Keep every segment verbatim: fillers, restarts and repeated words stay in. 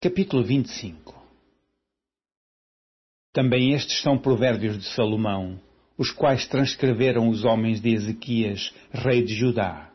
Capítulo vinte e cinco. Também estes são provérbios de Salomão, os quais transcreveram os homens de Ezequias, rei de Judá.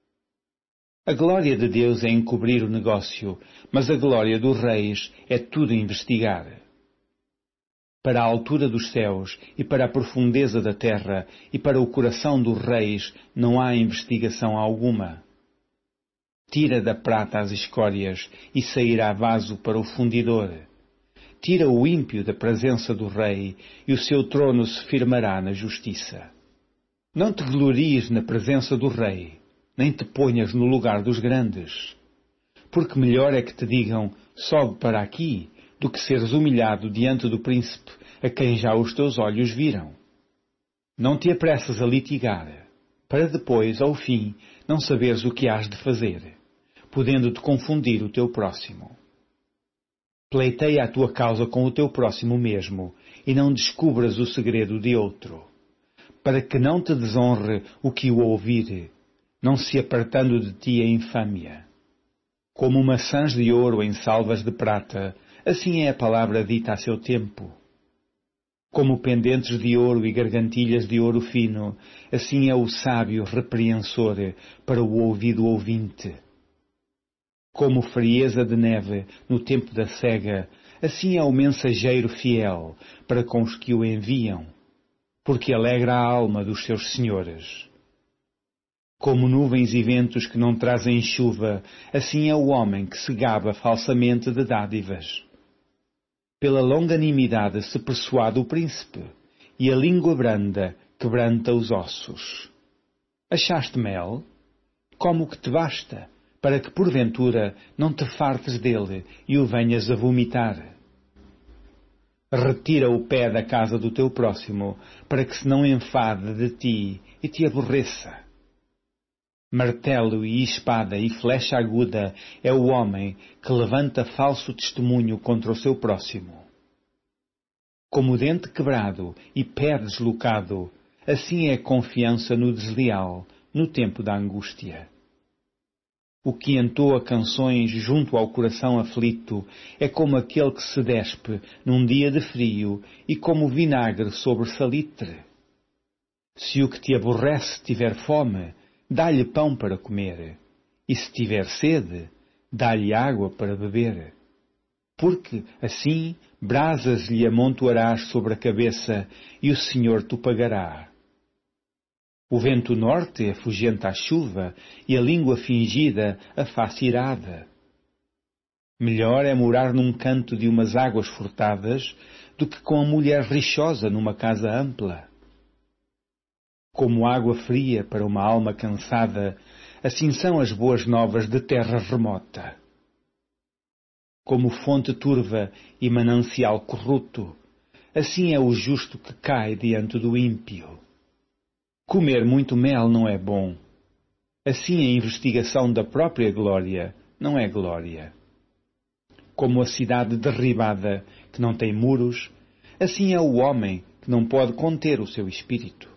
A glória de Deus é encobrir o negócio, mas a glória dos reis é tudo investigar. Para a altura dos céus, e para a profundeza da terra, e para o coração dos reis, não há investigação alguma. Tira da prata as escórias, e sairá vaso para o fundidor. Tira o ímpio da presença do rei, e o seu trono se firmará na justiça. Não te glories na presença do rei, nem te ponhas no lugar dos grandes. Porque melhor é que te digam, sobe para aqui, do que seres humilhado diante do príncipe, a quem já os teus olhos viram. Não te apressas a litigar, para depois, ao fim, não saberes o que hás de fazer, podendo-te confundir o teu próximo. Pleiteia a tua causa com o teu próximo mesmo, e não descubras o segredo de outro, para que não te desonre o que o ouvir, não se apartando de ti a infâmia. Como maçãs de ouro em salvas de prata, assim é a palavra dita a seu tempo. Como pendentes de ouro e gargantilhas de ouro fino, assim é o sábio repreensor para o ouvido ouvinte. Como frieza de neve no tempo da cega, assim é o mensageiro fiel para com os que o enviam, porque alegra a alma dos seus senhores. Como nuvens e ventos que não trazem chuva, assim é o homem que se gaba falsamente de dádivas. Pela longanimidade se persuade o príncipe, e a língua branda quebranta os ossos. Achaste mel? Come o que te basta, para que porventura não te fartes dele e o venhas a vomitar. Retira o pé da casa do teu próximo, para que se não enfade de ti e te aborreça. Martelo e espada e flecha aguda é o homem que levanta falso testemunho contra o seu próximo. Como dente quebrado e pé deslocado, assim é a confiança no desleal, no tempo da angústia. O que entoa canções junto ao coração aflito é como aquele que se despe num dia de frio e como vinagre sobre salitre. Se o que te aborrece tiver fome, dá-lhe pão para comer, e se tiver sede, dá-lhe água para beber. Porque, assim, brasas lhe amontoarás sobre a cabeça, e o Senhor te pagará. O vento norte afugenta a chuva, e a língua fingida a face irada. Melhor é morar num canto de umas águas furtadas, do que com a mulher rixosa numa casa ampla. Como água fria para uma alma cansada, assim são as boas novas de terra remota. Como fonte turva e manancial corrupto, assim é o justo que cai diante do ímpio. Comer muito mel não é bom. Assim a investigação da própria glória não é glória. Como a cidade derribada, que não tem muros, assim é o homem que não pode conter o seu espírito.